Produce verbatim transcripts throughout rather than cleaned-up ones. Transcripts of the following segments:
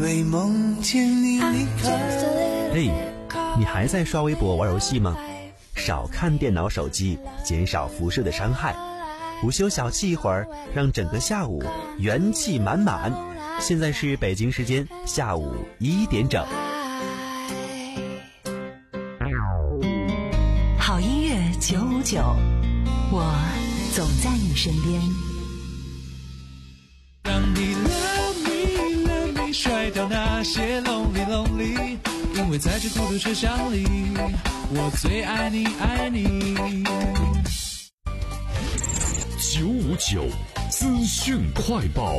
没梦见你离开。 嘿，你还在刷微博玩游戏吗？少看电脑手机，减少辐射的伤害。午休小憩一会儿，让整个下午元气满满。现在是北京时间下午一点整。 好音乐九五九，我总在你身边。 让你 love me love me 甩掉那些 lonely lonely， 因为在这孤独车厢里，我最爱你爱你。 九五九资讯快报。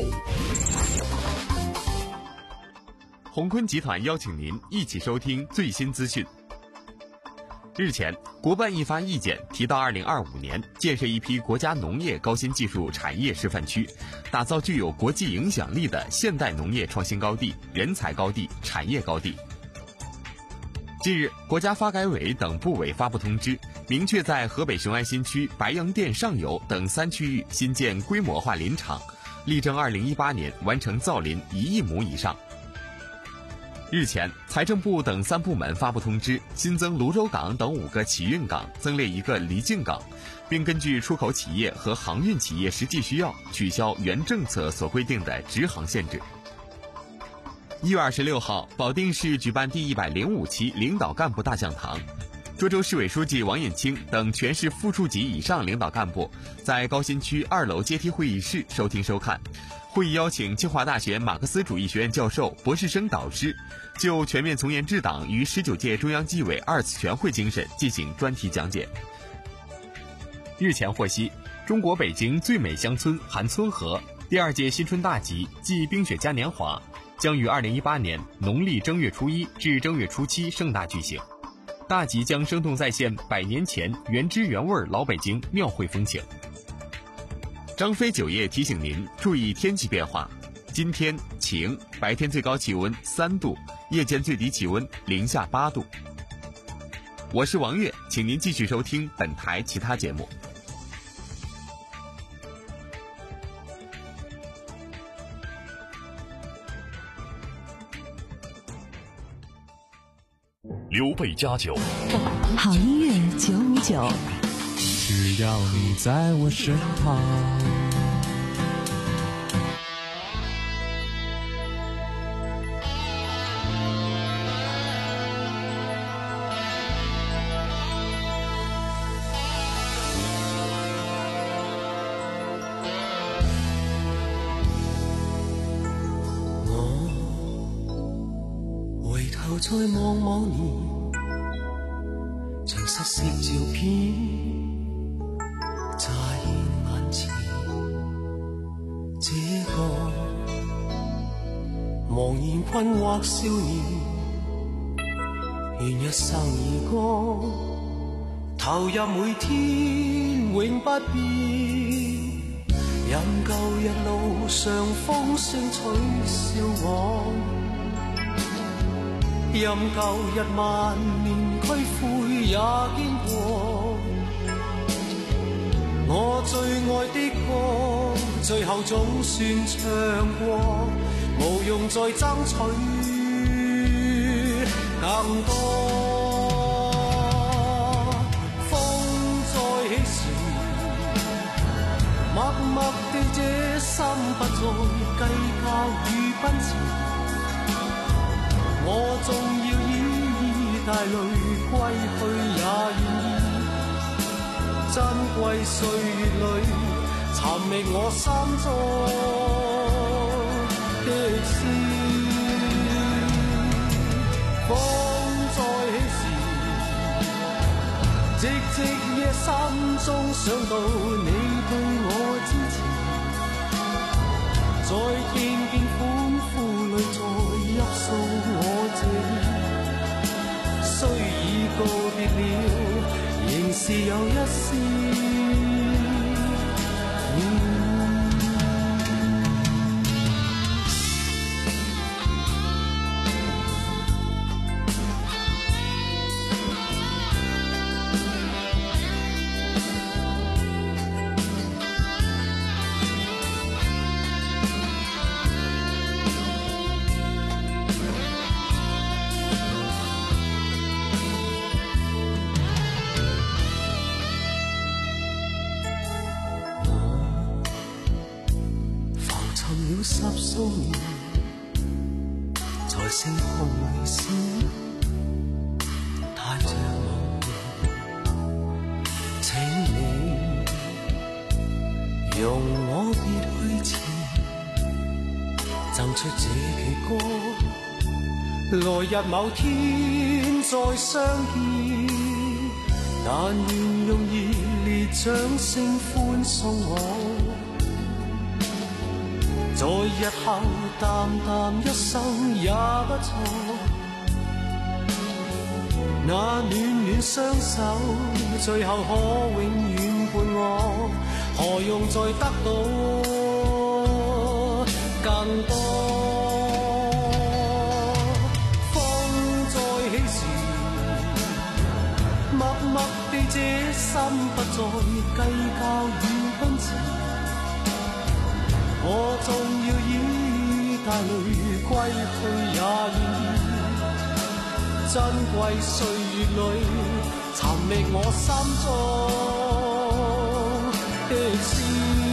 鸿坤集团邀请您一起收听最新资讯。日前，国办印发意见，提到二零二五年建设一批国家农业高新技术产业示范区，打造具有国际影响力的现代农业创新高地、人才高地、产业高地。近日，国家发改委等部委发布通知，明确在河北雄安新区白洋淀上游等三区域新建规模化林场，力争二零一八年完成造林一亿亩以上。日前，财政部等三部门发布通知，新增泸州港等五个企运港，增列一个离境港，并根据出口企业和航运企业实际需要，取消原政策所规定的直航限制。一月二十六号，保定市举办第一百零五期领导干部大讲堂，涿州市委书记王艳清等全市副处级以上领导干部在高新区二楼阶梯会议室收听收看。会议邀请清华大学马克思主义学院教授、博士生导师就全面从严治党与十九届中央纪委二次全会精神进行专题讲解。日前获悉，中国北京最美乡村韩村河第二届新春大集暨冰雪嘉年华将于二零一八年农历正月初一至正月初七盛大举行。大集将生动再现百年前原汁原味老北京庙会风情。张飞酒业提醒您注意天气变化，今天晴，白天最高气温三度，夜间最低气温零下八度。我是王悦，请您继续收听本台其他节目。 刘备加酒， 好音乐九五九， 只要你在我身旁。 我回頭再望望你，像失色照片在眼前，這個茫然困惑少年，願一生而歌，投入每天永不變，任舊日路上風聲取笑我，任舊日萬年區悔也經過，我最愛的歌，最後總算唱過，無用再爭取更多。風再起時，默默地這心不再計較與奔馳。我縱要依依帶淚歸去也願意，珍貴歲月裏尋覓我心中的詩。風再起時，寂寂夜心中想到你對我支持，在聽見歡呼裏再泣訴我這意，雖已告別了，仍是有一絲數年，才成紅線，帶着夢，請你容我別去前，贈出這句歌，來日某天再相見，但願用熱烈掌聲歡送我。在日後淡淡一生也不錯，那暖暖雙手最後可永遠伴我，何用再得到更多？風再起時，默默地這心不再計較與奔馳，我縱要以帶淚歸去也願意，珍貴歲月裏尋覓我心中的詩。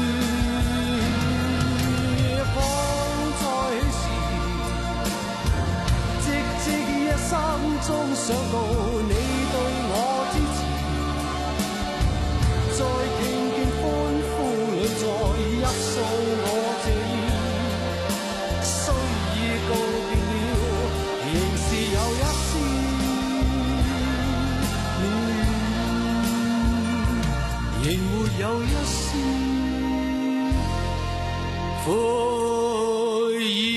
風再起時，寂寂一生中想到你對我支持，在聽見歡呼裏再一訴我。告別了，仍是有一絲戀，仍沒有一絲悔意。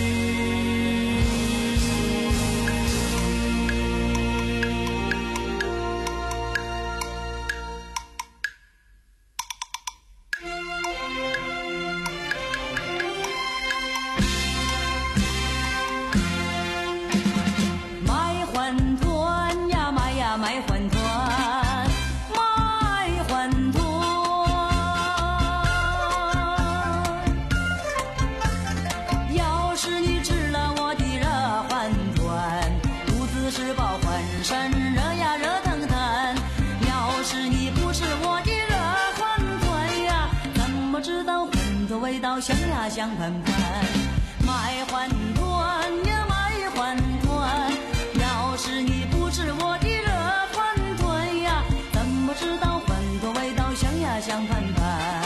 香呀香喷喷，卖欢团呀卖欢团，要是你不知我的热欢团呀，怎么知道欢团味道香呀香喷喷？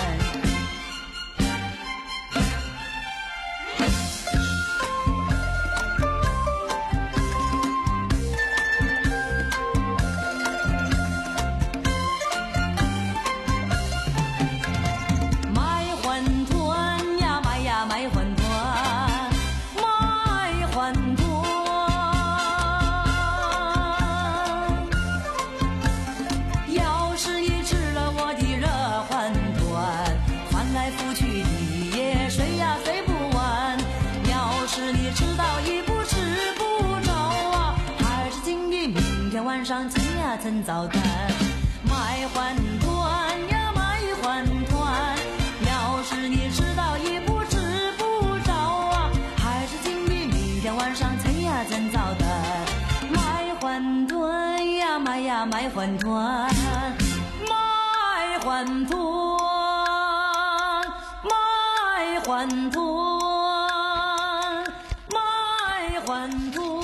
趁早蛋，卖欢团呀卖欢团，要是你知道也不知不着啊，还是今天明天晚上趁呀趁早蛋，卖欢团呀卖呀卖欢团，卖欢团卖欢团卖欢团。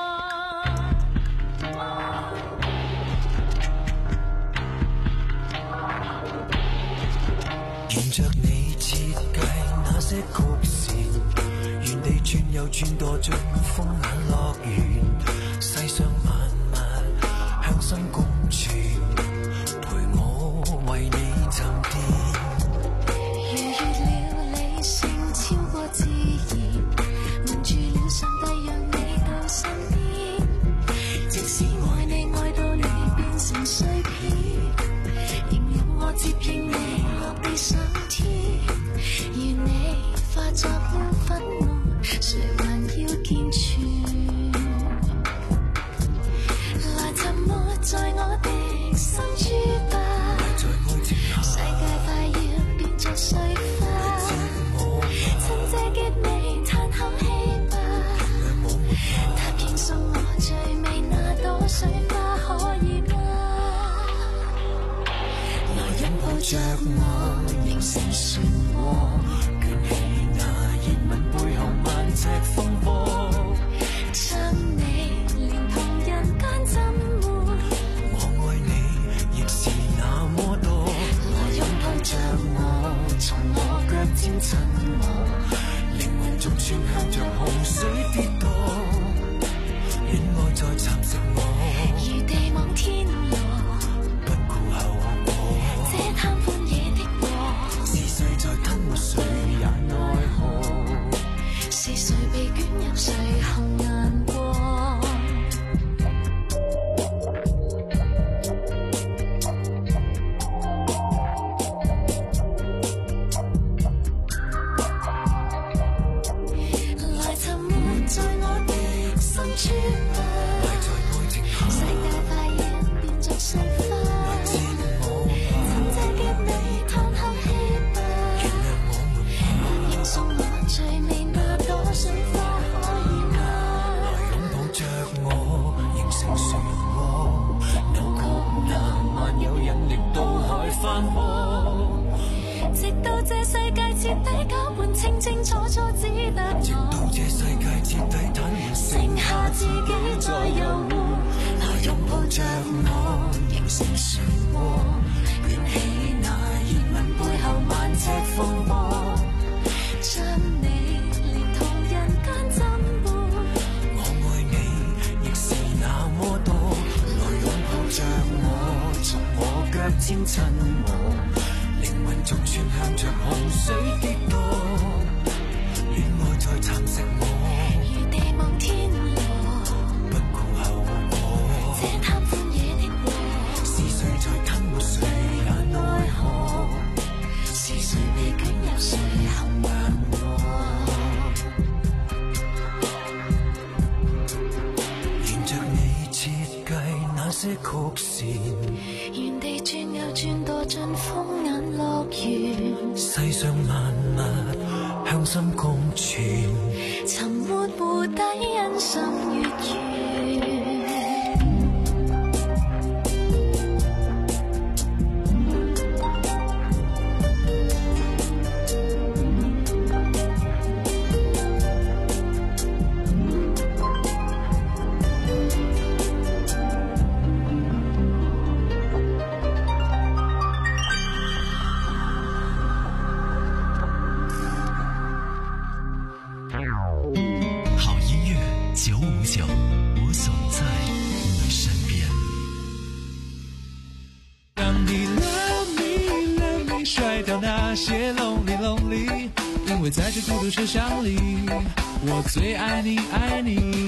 着你設計那些曲線，原地轉又轉墮進風眼樂園，世上萬物向心共存，陪我為你沉澱。逾越了理性超過自然，瞞住了上帝讓你到身邊，即使愛你愛到你變成碎片，仍讓我接應你落地上天，願你化作了憤怒，誰還要健全？來沉沒在我的心珠吧，世界快要變作碎花，趁這結尾嘆口氣吧，答應送我最美那朵水花，可以嗎？來擁抱着我，形成漩渦，捲起那熱吻背清清楚楚只得我，直到這世界徹底癱瘓，剩下自己在遊湖，來擁抱着我，形成漩渦，捲起那熱吻背後萬尺風波，將你連同人間浸沒。我愛你亦是那麼多，來擁抱着我，從我腳尖親我，靈魂逐串向着洪水跌墮，戀愛在蠶食我，如地望天羅，不顧後果。這貪歡野的禍，是誰在吞沒誰也奈何？是誰被捲入誰幸難我？沿着你設計那些曲線，原地轉又轉墮進風眼樂園，世上萬物向心共存，沉沒湖底欣賞月圓。 因为在这孤独车厢里，我最爱你爱你。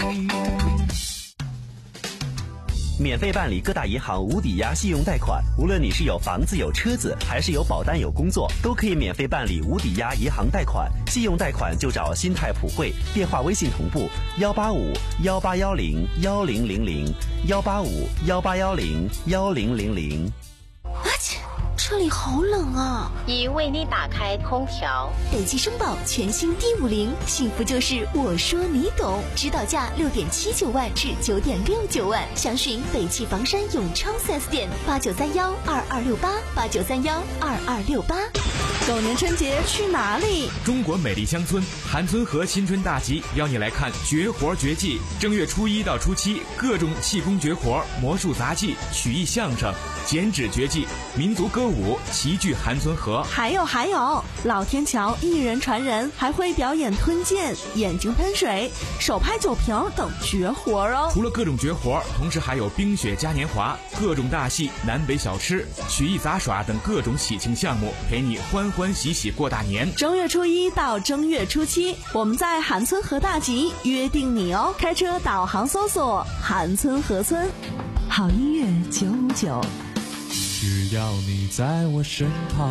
免费办理各大银行无抵押信用贷款，无论你是有房子有车子，还是有保单有工作，都可以免费办理无抵押银行贷款。信用贷款就找新泰普惠，电话微信同步幺八五幺八幺零幺零零零幺八五幺八幺零幺零零零。 啊切！这里好冷啊！ 已为你打开空调。 北汽绅宝全新 D 五零，幸福就是我说你懂，指导价六点七九万至九点六九万，详询北汽房山永昌 四 S 店八九三幺二二六八八九三幺二二六八。 狗年春节去哪里？ 中国美丽乡村韩村河新春大集邀你来看绝活绝技，正月初一到初七，各种气功绝活、魔术杂技、曲艺相声、剪纸绝技、民族歌舞齐聚韩村河。 还有还有，老天桥一人传人，还会表演吞剑、眼睛喷水、手拍酒瓶等绝活哦。 除了各种绝活，同时还有冰雪嘉年华、各种大戏、南北小吃、曲艺杂耍等各种喜庆项目，陪你欢欢喜喜过大年。 正月初一到正月初七，我们在韩村河大集约定你哦。开车导航搜索韩村河村。 好音乐九五九， 只要你在我身旁。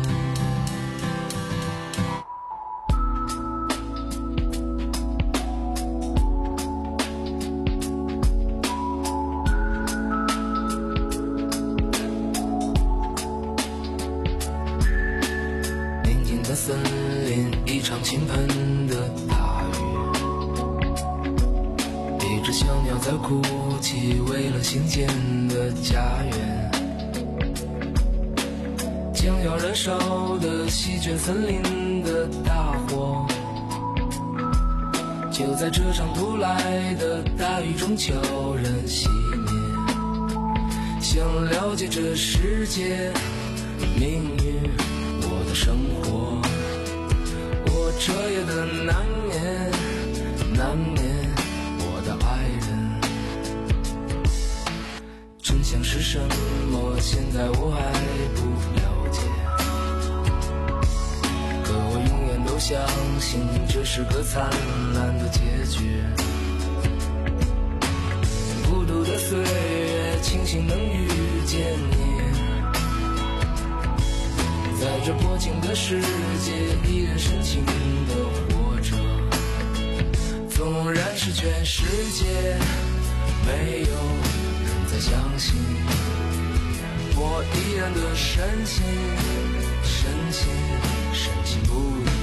森林一场倾盆的大雨，一只小鸟在哭泣，为了新建的家园。将要燃烧的席卷森林的大火，就在这场突来的大雨中悄然熄灭。想了解这世界命运，我的生活，我彻夜的难眠，难眠我的爱人。真相是什么？现在我还不了解。可我永远都相信，这是个灿烂的结局。孤独的岁月，庆幸能遇见你。在这薄情的世界，依然深情地活着。纵然是全世界没有人再相信，我依然的深信，深信，深信不疑。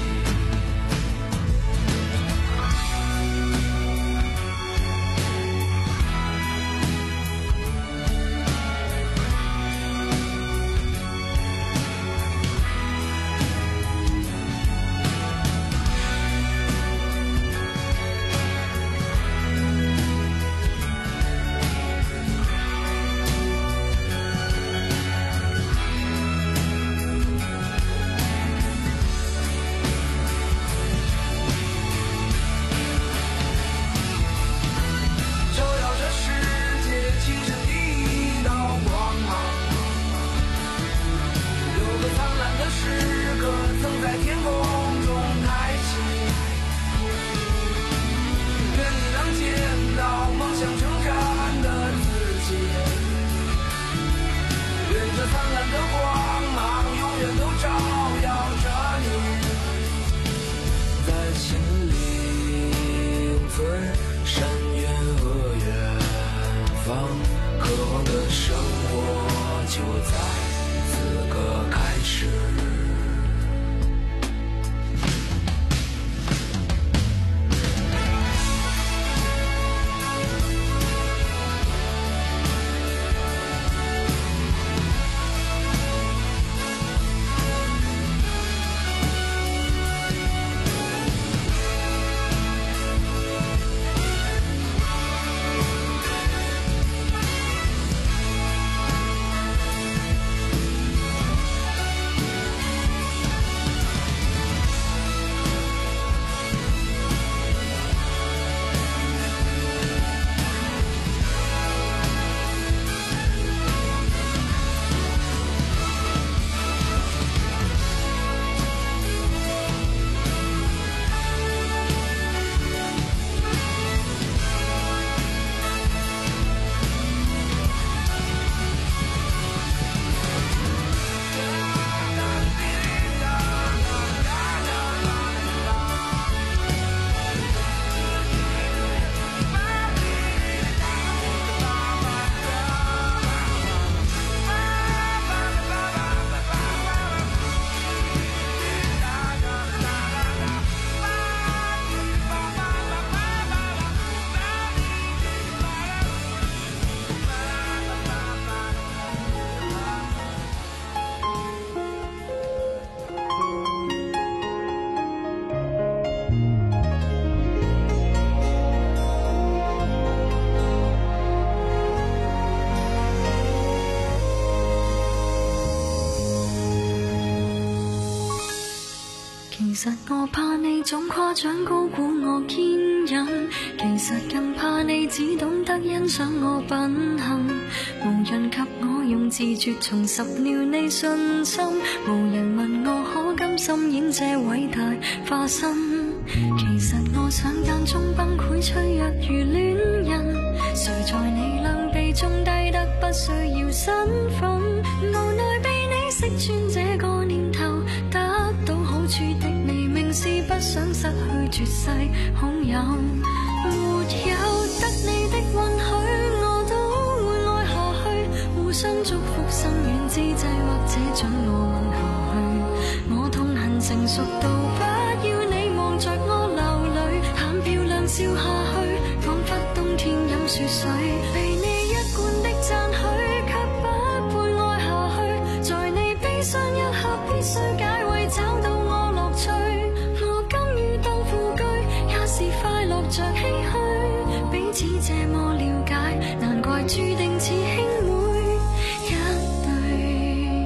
實我怕你總誇獎高估我堅忍，其實更怕你只懂得欣賞我品行，無人及我用自絕重拾了你信心，無人問我可甘心演這偉大化身，其實我想間中崩潰脆弱如戀人，誰在你兩臂中低得不需要身份，無奈被你識穿這個念頭，得到好處的你明是不想失去絕世好友，沒有得你的允許我都會愛下去，互相祝福心軟之際或者准我吻下去，我痛恨成熟到不要你望着我流淚，淡漂亮笑下去，彷彿冬天飲雪水，被你一貫的讚許卻不配愛下去，在你悲傷一刻必須解圍找到我樂趣，我甘於當副居也是快樂着唏噓，彼此這麼了解，難怪注定似兄妹一對。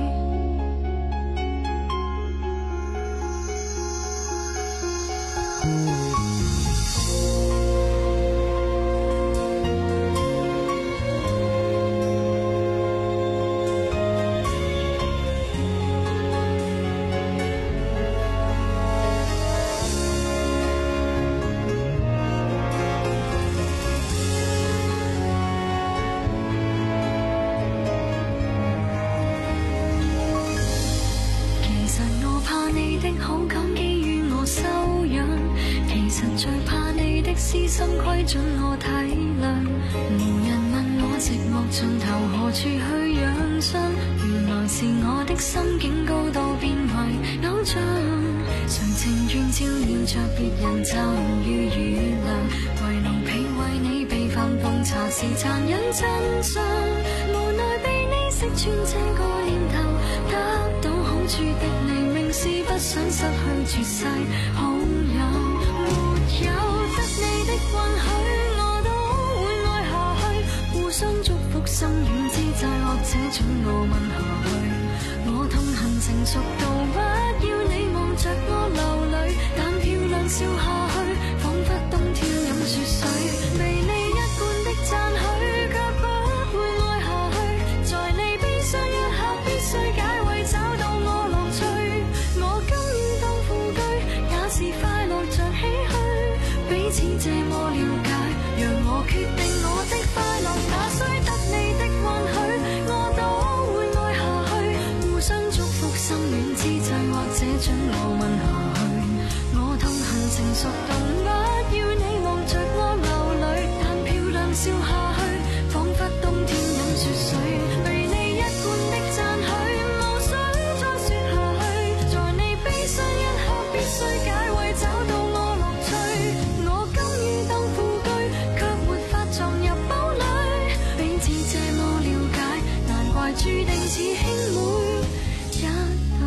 私心規准我體諒，無人問我寂寞盡頭何處去養傷，原來是我的心境高到變為偶像，誰情願照料着別人就如雨涼，為奴婢為你備飯奉茶是殘忍真相，無奈被你識穿這個念頭，得到好處的你明是不想失去絕世好友，沒有你的允許我都會愛下去，互相祝福心軟之際或者准我吻下去，我痛恨成熟到不要你望着我流淚，但漂亮笑下去，彷彿冬天飲雪水，被你一貫的讚許卻不會愛下去，在你悲傷一刻必須解圍找到我樂趣，我甘於當副居也是快樂着唏噓，彼此這麼了解，讓我決定我的快樂哪需得你的允許，我都會愛下去，互相祝福心軟之際或者准我吻下去，我痛恨成熟到不要你望着我流淚，但漂亮笑下去，彷彿冬天飲雪水，被你一貫的讚許無需再說下去，在你悲傷一刻必須解圍找到我樂趣，我甘於當副居卻沒法撞入堡壘，彼此這麼了解，難怪注定似兄妹一對，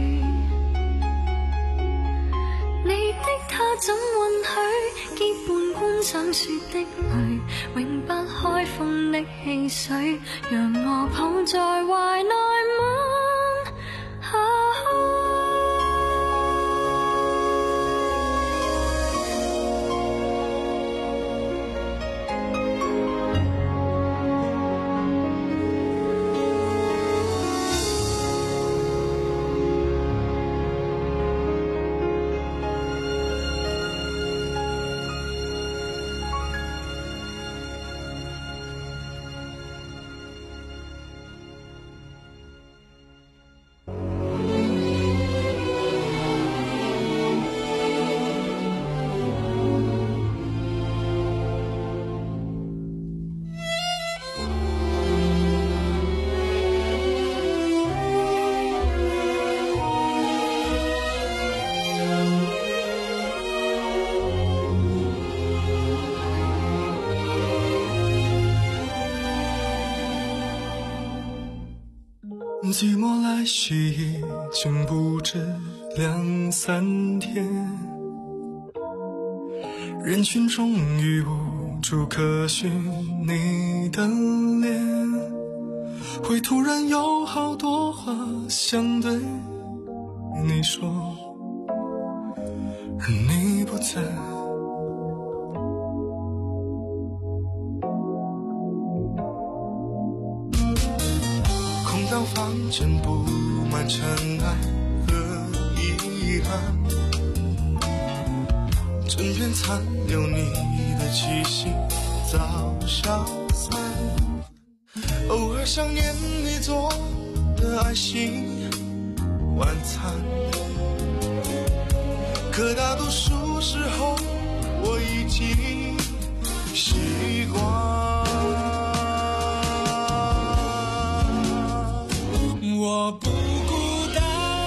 你的他怎允許結伴觀賞雪的淚，永不開封的汽水，讓我抱在懷內吻下去。 寂寞来袭已经不止两三天，人群中已无处可寻你的脸，会突然有好多话想对你说， 你不在。空荡房间布满尘埃和遗憾，枕边残留你的气息早消散，偶尔想念你做的爱心晚餐，可大多数时候我已经习惯。 我不孤单，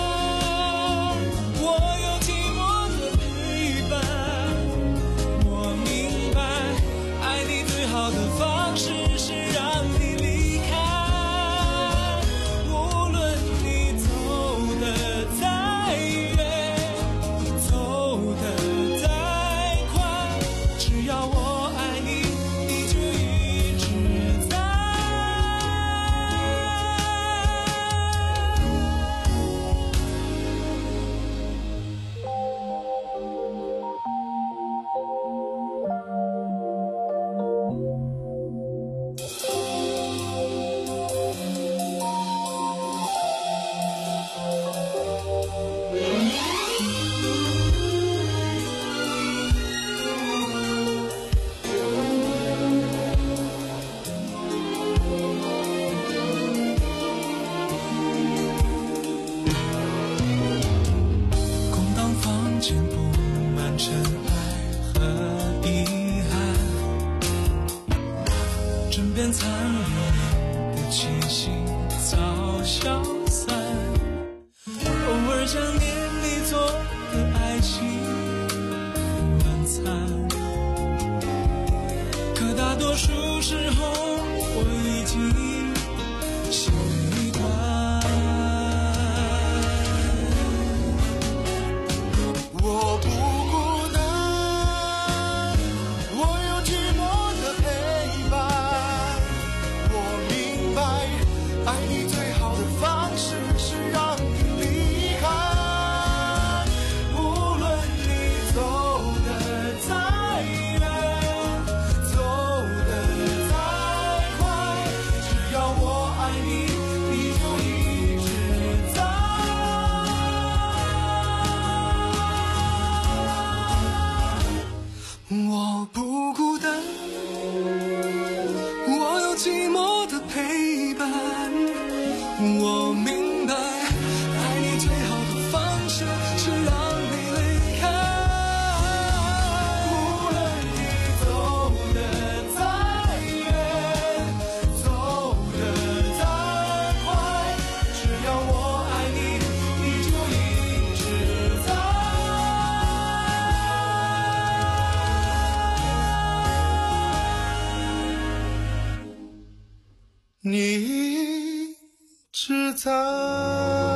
我有寂寞的陪伴。我明白，爱你最好的方式是让你离开。无论你走得再远，走得再快，只要我爱你，你就一直在。空荡房间布满尘埃和遗憾，枕边残留你的气息早消散，偶尔想念你做的爱情晚餐，可大多数时候我已经习惯。 我不孤单，我有寂寞的陪伴。我明白，爱你最好的方式是让你离开。无论你走得再远，走得再快，只要我爱你，你就一直在。我不孤单，我有寂寞的陪伴。我明白，爱你最好的方式是让你离开。无论你走得再远，走得再快，只要我爱你，你就一直在。你一直在。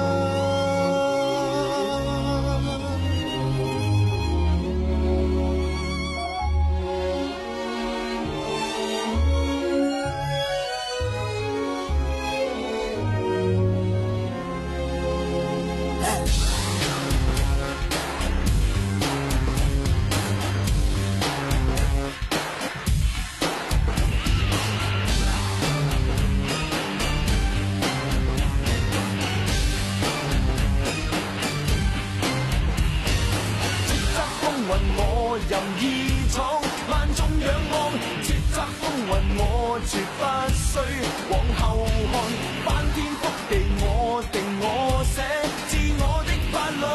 我任意闖，萬眾仰望，叱咤風雲我絕不需往後看，翻天覆地我定我寫，自我的法律，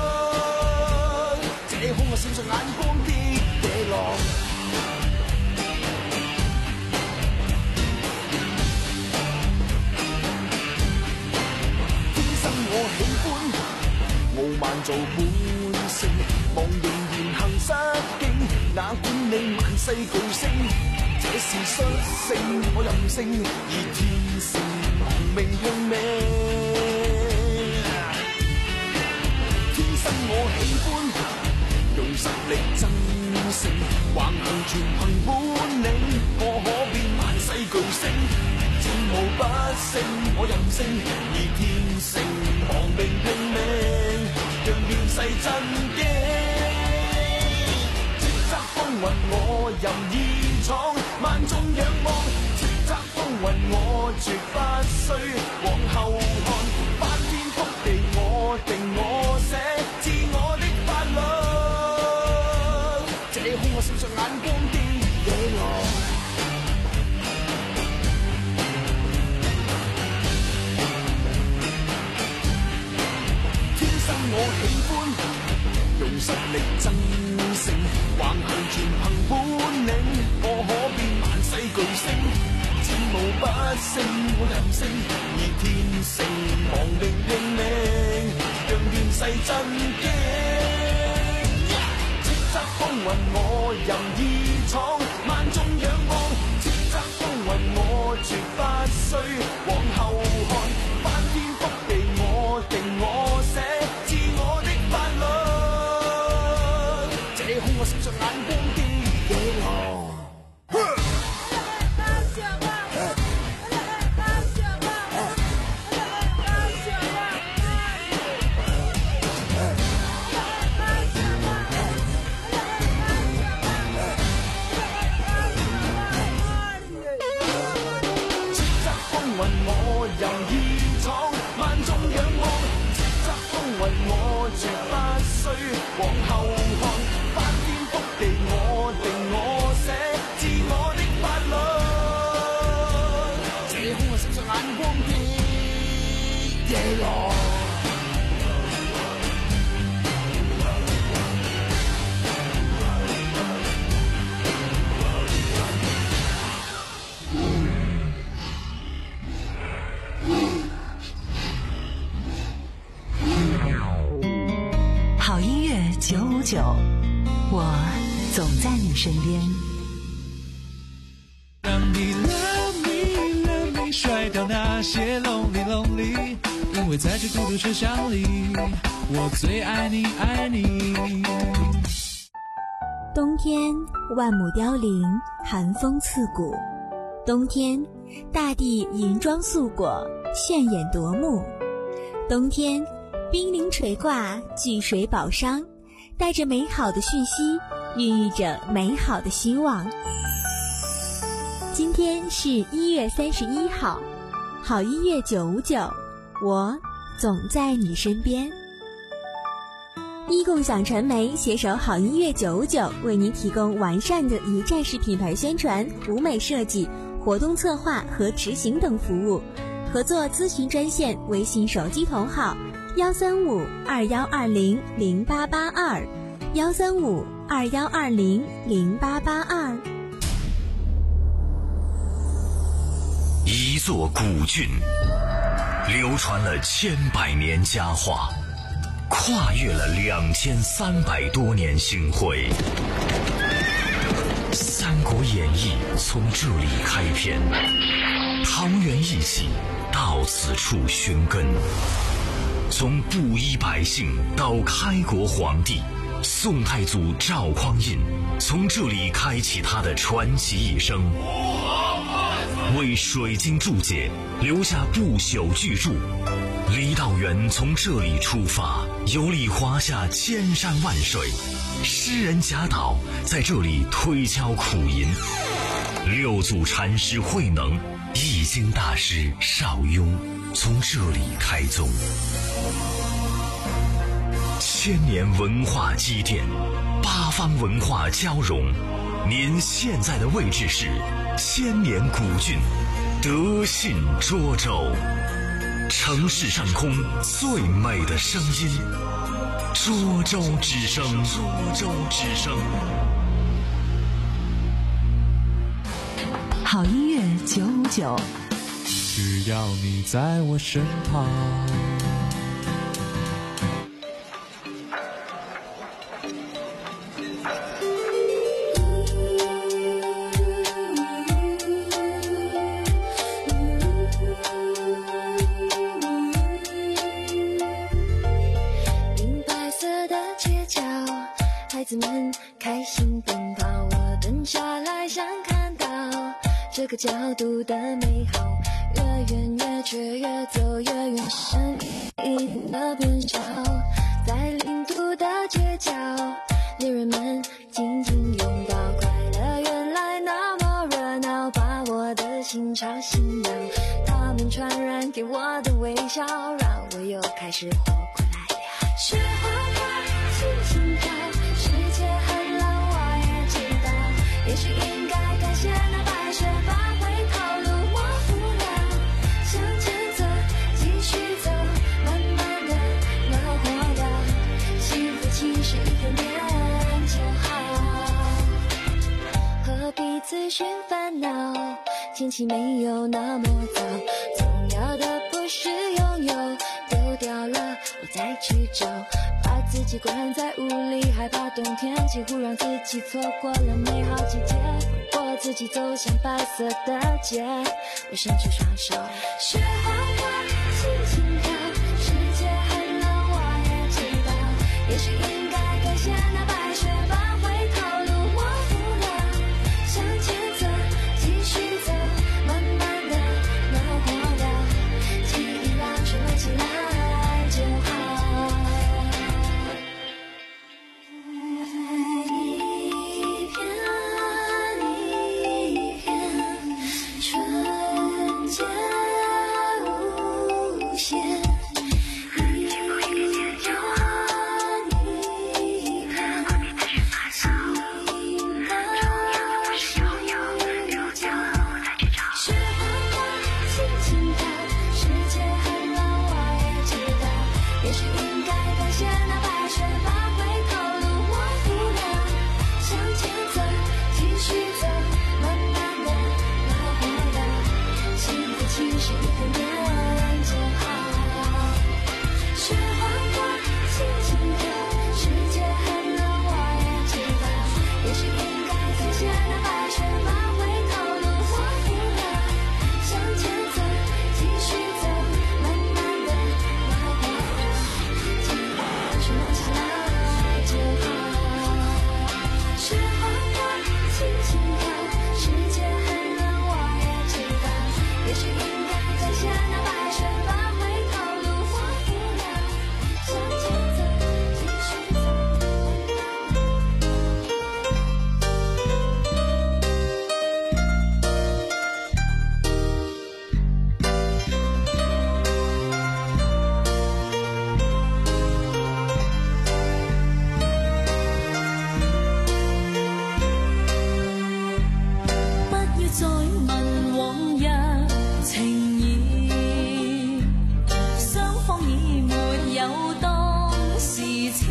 這空我閃着眼光的野狼。天生我喜歡傲慢做本性，忘形言行失敬，哪管你萬世巨星，這是率性，我任性，而天性亡命拼命。天生我喜歡用實力爭勝，橫行全憑本領，我可變萬世巨星，戰無不勝，我任性，而天性亡命拼命，讓亂世震驚。 雲我任意闖，萬眾仰望，叱咤風雲我絕不需往後看，翻天覆地我定我寫，自我的法律，這空我閃着眼光的野狼。天生我喜歡用實力爭勝，橫行全憑本領，我可變萬世巨星，戰無不勝，我任性而天性亡命拼命，讓亂世震驚。叱咤風雲我任意闖，萬眾仰望，叱咤風雲我絕不需往後看，翻天覆地我定我寫，自我的法律，這空我閃着眼光的野狼。我任意闖，萬眾仰望，叱咤風雲我絕不需往後看，翻天覆地我定我寫，自我的法律，這空我閃着眼光的野狼。 好音乐九五九，我总在你身边。 让你 love me love me 甩掉那些 lonely lonely， 因为在这孤独车厢里，我最爱你爱你。 冬天万亩凋零，寒风刺骨。冬天大地银装素裹，炫眼夺目。冬天冰凌垂挂，巨水宝商，带着美好的讯息，孕育着美好的希望。今天是一月三十一号，好音乐九五九，我总在你身边。一共享传媒携手好音乐九五九，为您提供完善的一站式品牌宣传、舞美设计、活动策划和执行等服务。合作咨询专线：微信手机头号幺三五二幺二零零八八二，幺三五二幺二零零八八二。 一座古郡，流传了千百年佳话，跨越了两千三百多年星辉。《三国演义》从这里开篇，桃园一起到此处寻根。从布衣百姓到开国皇帝，宋太祖赵匡胤从这里开启他的传奇一生，为水晶注解留下不朽巨著。李道元从这里出发，游历华夏千山万水，诗人贾岛在这里推敲苦吟，六祖禅师慧能、易经大师邵雍从这里开宗。千年文化积淀，八方文化交融。您现在的位置是千年古郡德信涿州，城市上空最美的声音，涿州之声。涿州之声。 好音乐九五九， 只要你在我身旁。 孩子们开心奔跑，我蹲下来想看到这个角度的美好，越远越却越走越远，声音一定的变小，在领土的街角，猎人们紧紧拥抱， 心潮信仰，他们传染给我的微笑，让我又开始活过来了。雪花花，轻轻飘，世界很冷，我也知道，也许应该感谢那白雪把回头路模糊了，向前走，继续走，慢慢的慢活的，幸福其实一点点就好，何必自寻烦恼，天气没有那么糟，重要的不是拥有，丢掉了我再去找，把自己关在屋里，害怕冬天，几乎让自己错过了美好季节，我自己走向白色的街，我伸出双手，雪花花，轻轻飘，世界很冷，我也知道，也许应该感谢那白雪把回头路模糊了，向前走，继续走，慢慢的慢活的，记忆让全围起来就好。一片一片纯洁无限，一片一片心的世界，雪花花，轻轻飘，世界很冷，我也知道，也许应该感谢那白雪把回头路模糊了，向前走，继续走，慢慢的慢活的，幸福其实一点点就好，雪花花，轻轻飘，世界很冷，我也知道，也许应该感谢那白雪把回头路模糊了，向前走，继续走，慢慢的慢活的，记忆让全围起来就好，雪花花，轻轻飘，世界很冷，我也知道，也许应该感谢那白雪把回头路模糊了，向前走，继续走。不要再問往日情誼，雙方已沒有當時遷，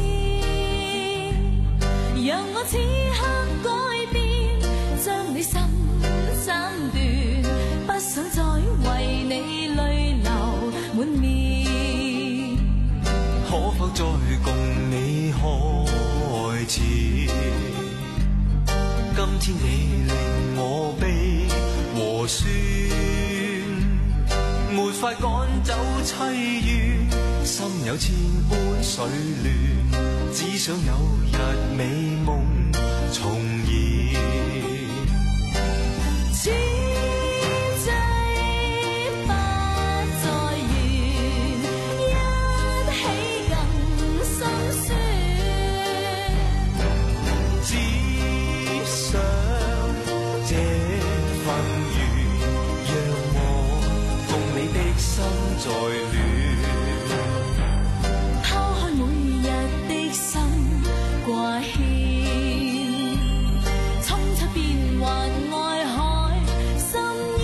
讓我此刻改變，將你心斬斷，不想再為你淚流滿面， 可否再共你開始？今天你令我悲和酸，沒法趕走凄怨，心有千般水亂，只想有日美夢重現。 此際不再緣，一起更心酸。 只想這份緣，讓我共你的心再戀。 拋開每日的心掛牽，衝出變幻愛海深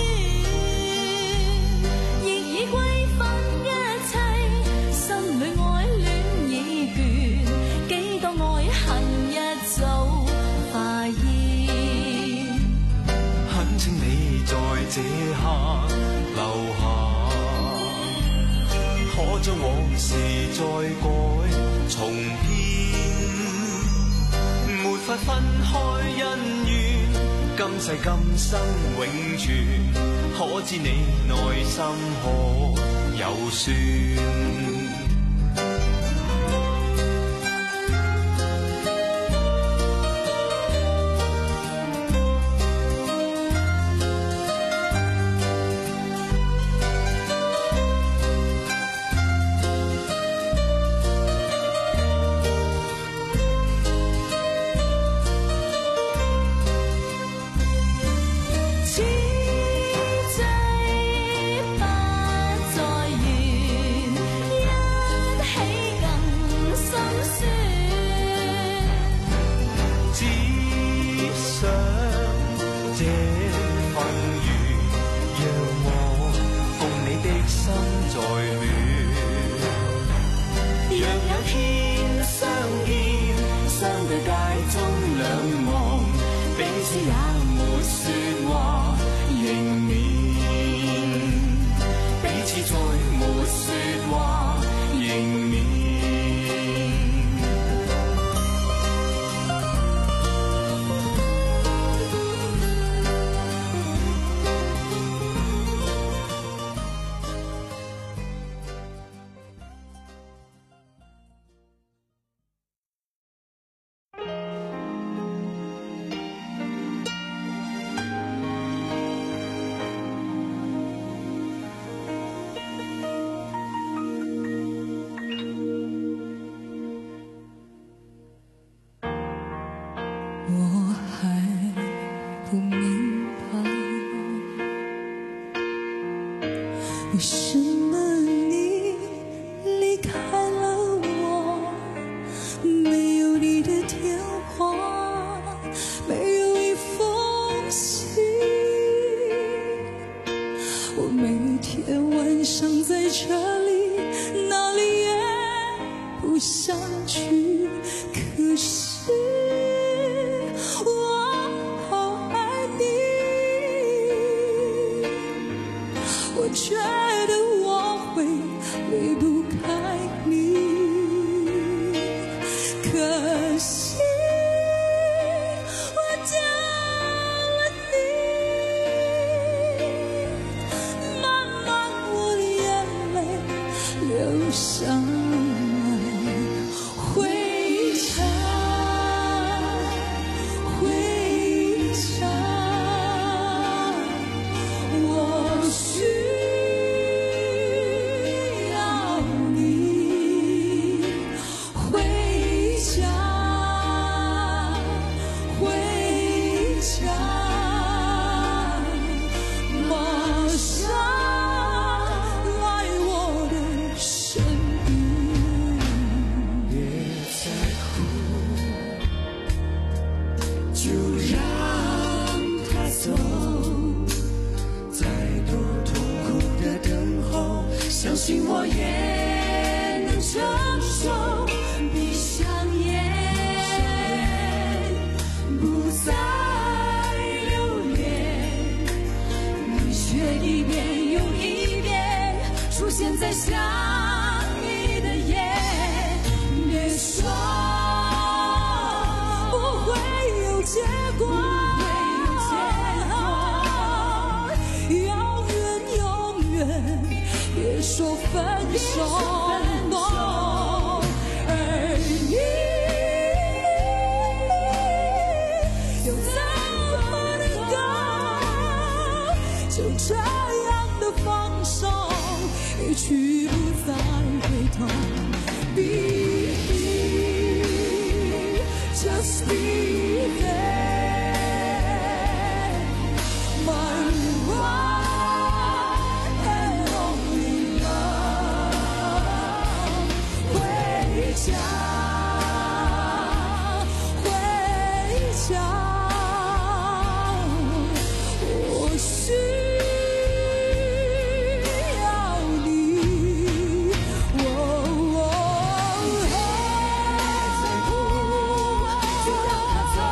淵，亦已歸分一切，心裏愛戀已倦，幾多愛恨一早化煙。 懇請你在這刻留下，可將往事再改重編，沒法分開恩怨，今世今生永存，可知你內心可有算？ 此際这份缘，让我共你的心在暖。若有天相見，相對街中兩望，彼此也沒說話，迎面彼此再沒說話，迎面。 我还不明白，为什么你离开了我，没有你的电话，没有一封信。我每天晚上在这里，哪里也不想去，可是我觉得我会离不开你，可惜我嫁了你，慢慢我的眼泪流下来，回家，回家，我需相信我也能承受，闭上眼，不再留恋，你却一遍又一遍出现在想你的夜，别说不会有结果，永远永远别说分手，而你又怎么能够就这样的放手，一去不再回头。Be here, just be there, my one and only love. 回家，回家，我需要你。哦，在乎就让它走。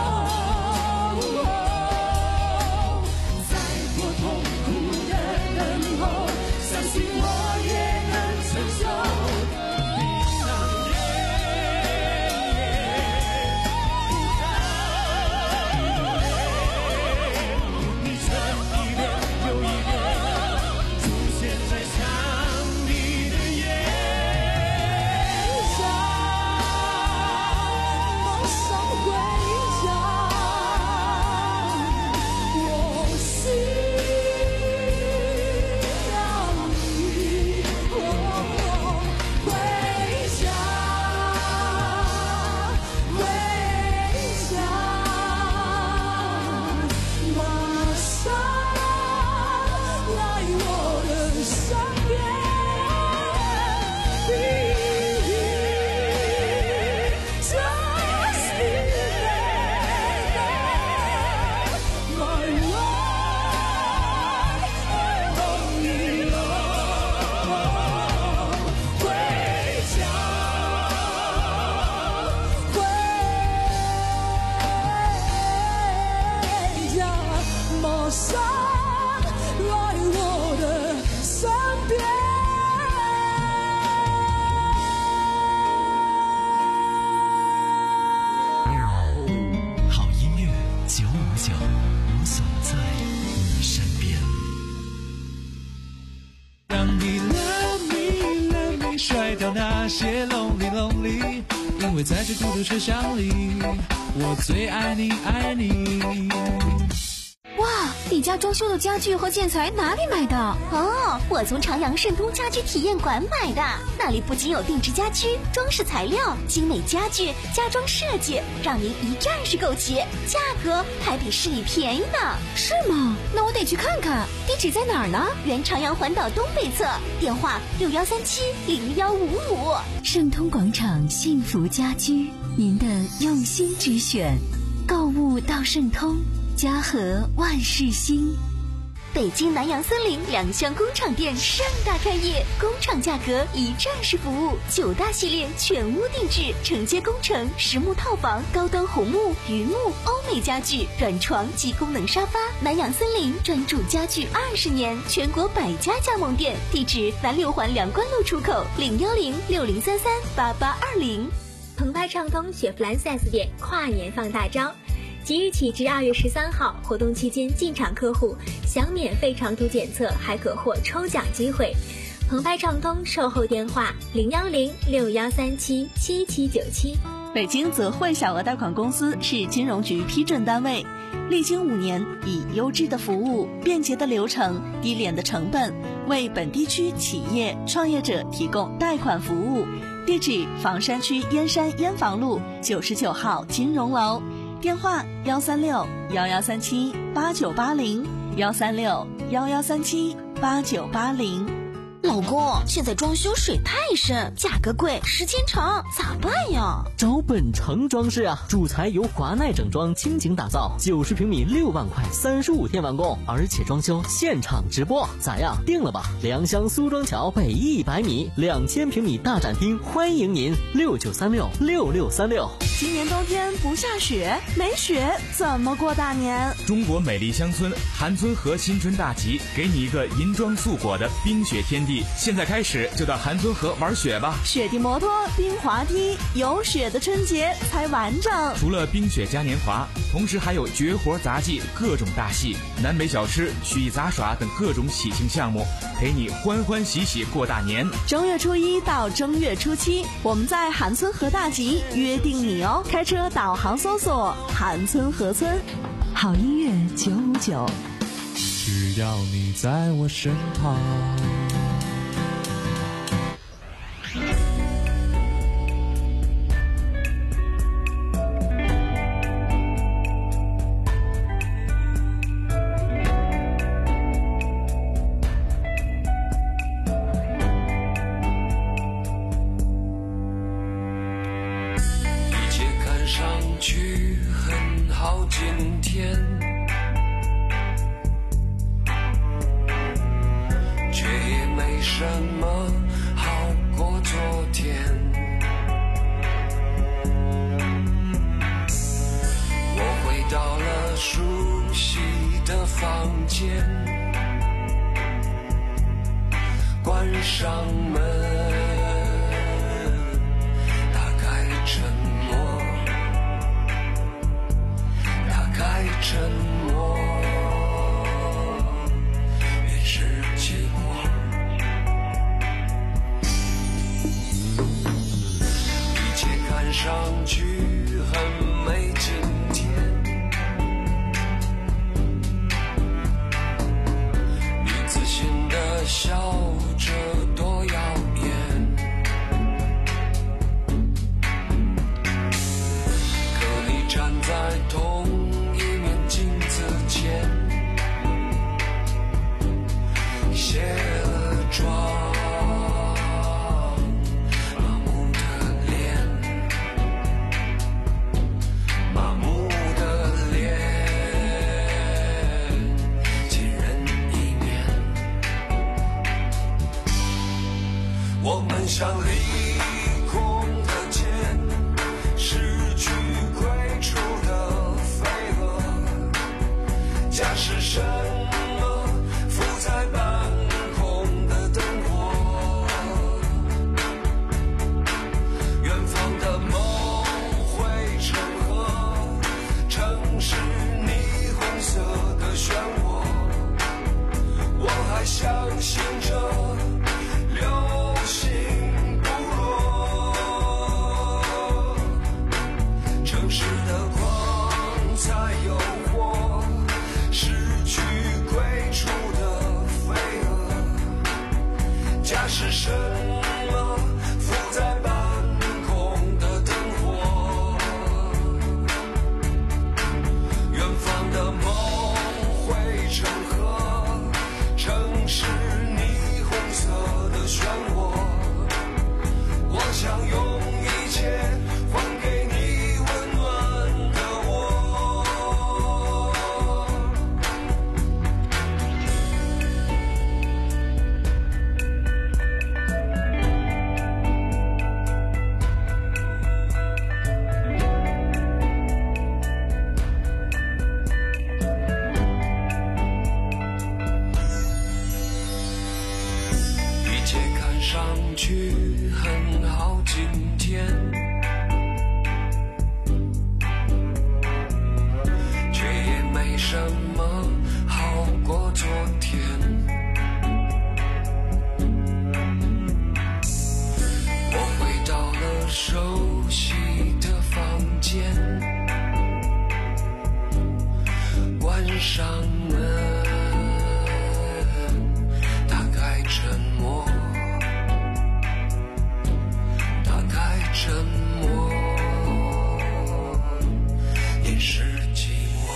我想来我的身边。 好音乐九五九，我总在你身边。 让你 love me love me 甩掉那些 lonely lonely， 因为在这孤独车厢里，我最爱你爱你。 哇，你家装修的家具和建材哪里买的？哦，我从长阳盛通家居体验馆买的。那里不仅有定制家居、装饰材料、精美家具、家装设计，让您一站式购齐，价格还比市里便宜呢。是吗？那我得去看看。地址在哪儿呢？原长阳环岛东北侧，电话六幺三七零幺五五。 盛通广场幸福家居，您的用心之选，购物到盛通。家和万事兴。 北京南阳森林两厢工厂店盛大开业，工厂价格一站式服务，九大系列全屋定制，承接工程、实木套房、高端红木、榆木、欧美家具、软床及功能沙发。南阳森林专注家具二十年，全国百家加盟店，地址南六环梁关路出口零幺零六零三三八八二零。 澎湃畅通雪佛兰 四 S 店跨年放大招。即日起至二月十三号，活动期间进场客户享免费长途检测，还可获抽奖机会。澎湃畅通售后电话零幺零六幺三七七七九七。 北京泽汇小额贷款公司是金融局批准单位，历经五年，以优质的服务、便捷的流程、低廉的成本，为本地区企业创业者提供贷款服务。地址：房山区燕山燕房路九十九号金融楼。电话幺三六幺幺三七八九八零幺三六幺幺三七八九八零。 老公，现在装修水太深，价格贵，时间长，咋办呀？ 找本城装饰啊，主材由华奈整装倾情打造，九十平米六万块，三十五天完工，而且装修现场直播，咋样？定了吧？良乡苏庄桥北一百米，两千平米大展厅，欢迎您，六九三六六六三六。 今年冬天不下雪，没雪怎么过大年？ 中国美丽乡村韩村河新春大集，给你一个银装素裹的冰雪天地。现在开始就到韩村河玩雪吧！ 雪地摩托、冰滑梯，有雪的春节才完整。 除了冰雪嘉年华，同时还有绝活杂技、各种大戏、南北小吃、曲艺杂耍等各种喜庆项目，陪你欢欢喜喜过大年。 正月初一到正月初七，我们在韩村河大集约定你哦！开车导航搜索韩村河村。 好音乐九五九， 只要你在我身旁。 关上门，打开沉默，打开沉默，越是寂寞。一切看上去很美，今天你自信地笑着多耀眼，可你站在同一面镜去归处的飞蛾，家是什么浮在半空的灯火，远方的梦汇成河，城市霓虹色的漩涡，我想用一切还给你温暖的我。一切看上去很好，今天却也没什么好过昨天。我回到了熟悉的房间，关上门，打开沉默，打开沉默，掩饰寂寞。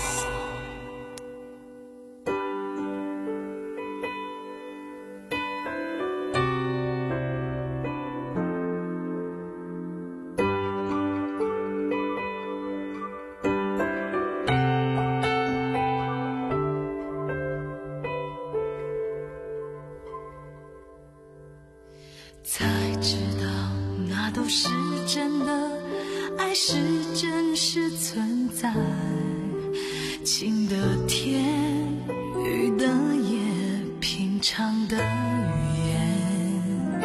才知道那都是真的，爱是真实存在，晴的天，雨的夜，平常的语言。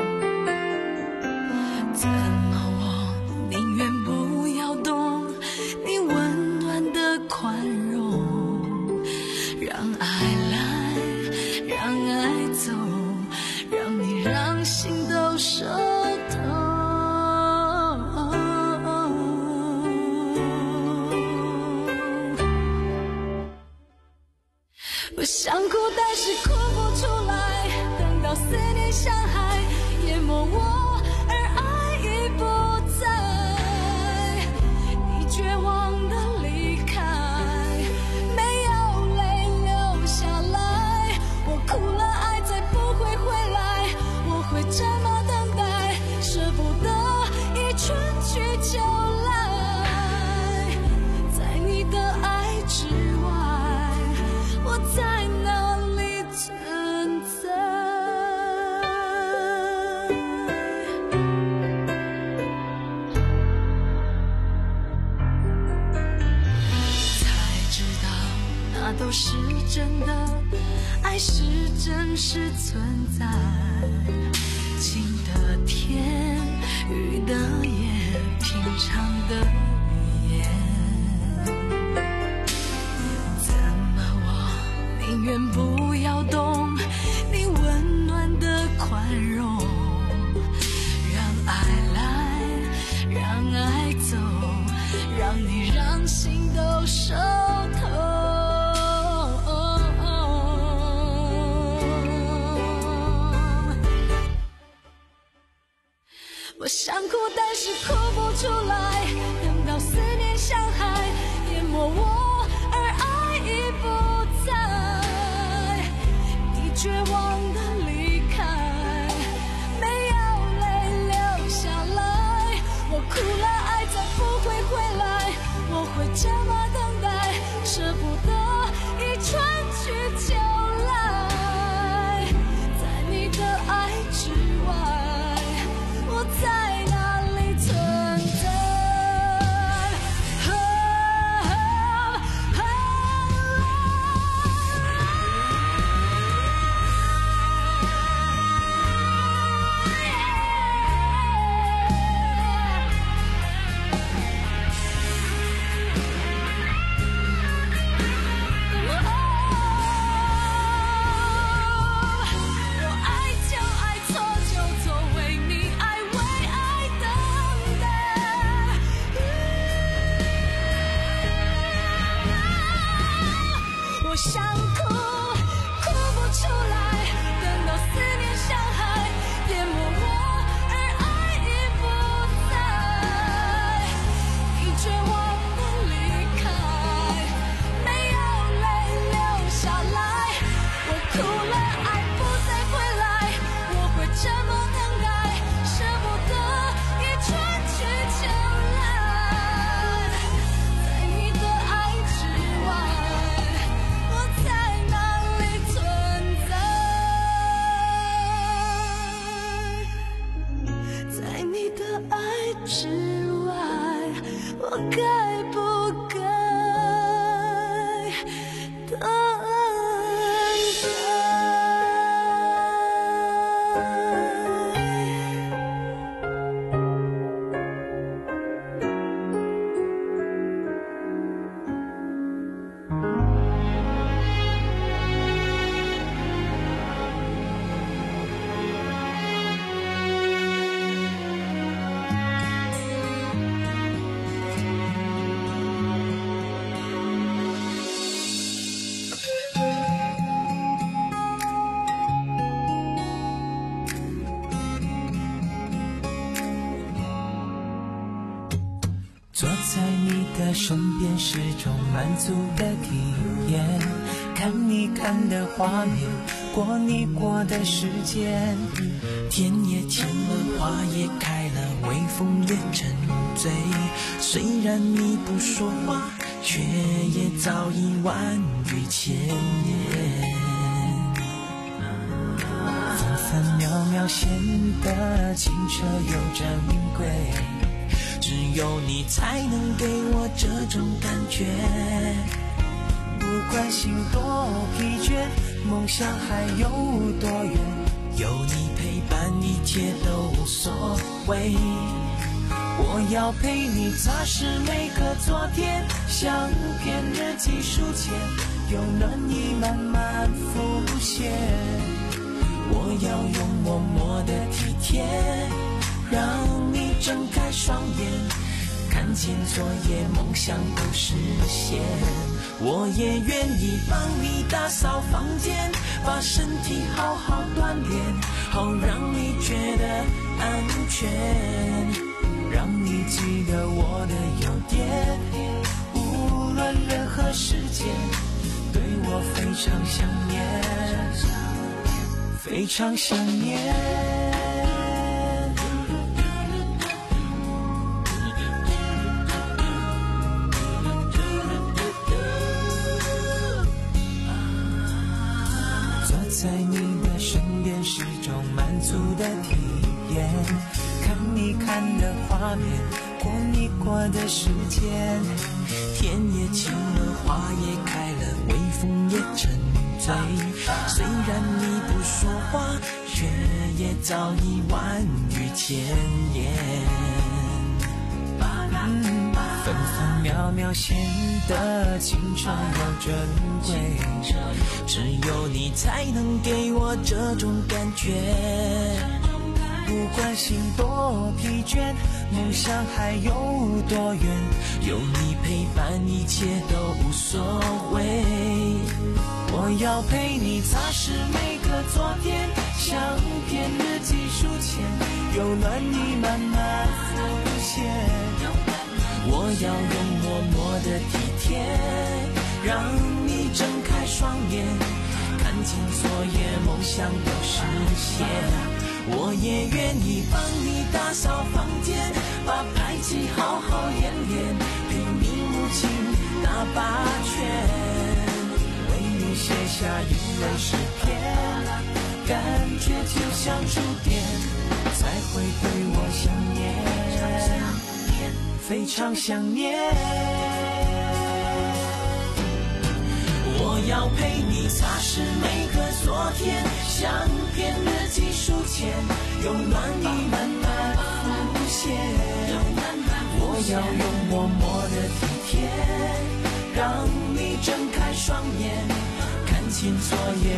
怎么我宁愿不要懂你温暖的宽容，让爱来，让爱走，让你让心都受痛。我想哭，但是哭不出来，等到思念像海淹没我，而爱已不在。你绝望的离开，没有泪流下来，我哭了，爱再不会回来，我会这么等待，舍不得一春去秋来，在你的爱之外，我在哪里存在？才知道那都是真的，爱是真实存在，晴的天，雨的夜，平常的语言。怎么我宁愿不要懂你温暖的宽容，让爱来，让爱走，让你让心都受痛。我想哭，但是哭不出来，等到思念像海淹没我，而爱已不在。 哭，哭不出来，等到思念像海淹没我，而爱已不在，已绝望的离开，没有泪流下来，我哭了，爱不再回来，我会沉默等待，舍不得一转去前来，在你的爱之外，我在哪里存在？在你的爱之外，我该不该等待？ 坐在你的身边是种满足的体验，看你看的画面，过你过的时间，天也晴了，花也开了，微风也沉醉，虽然你不说话，却也早已万语千言，分分秒秒显得清澈又珍贵，只有你才能给我这种感觉，不管心多疲倦，梦想还有多远，有你陪伴一切都无所谓，我要陪你擦拭每个昨天，像篇日记书签，有暖意慢慢浮现，我要用默默的体贴，让你睁开双眼，看见昨夜梦想都实现，我也愿意帮你打扫房间，把身体好好锻炼，好让你觉得安全，让你记得我的优点，无论任何时间，对我非常想念，非常想念。在你的身边是种满足的体验，看你看的画面，过你过的时间，天也晴了，花也开了，微风也沉醉，虽然你不说话，却也早已万语千言，分分秒秒显得清澈又珍贵，只有你才能给我这种感觉，不管心多疲倦，梦想还有多远，有你陪伴一切都无所谓，我要陪你擦拭每个昨天，像篇日记书签，有暖意慢慢浮现，我要用默默的体贴，让你睁开双眼，看见昨夜梦想都实现，我也愿意帮你打扫房间，把排气好好演练，陪你母亲打八拳，为你写下一类诗篇，感觉就像触电，才会对我想念，非常想念，我要陪你擦拭每个昨天，像篇日记书签，有暖意慢慢浮现，我要用默默的体贴，让你睁开双眼，看见昨夜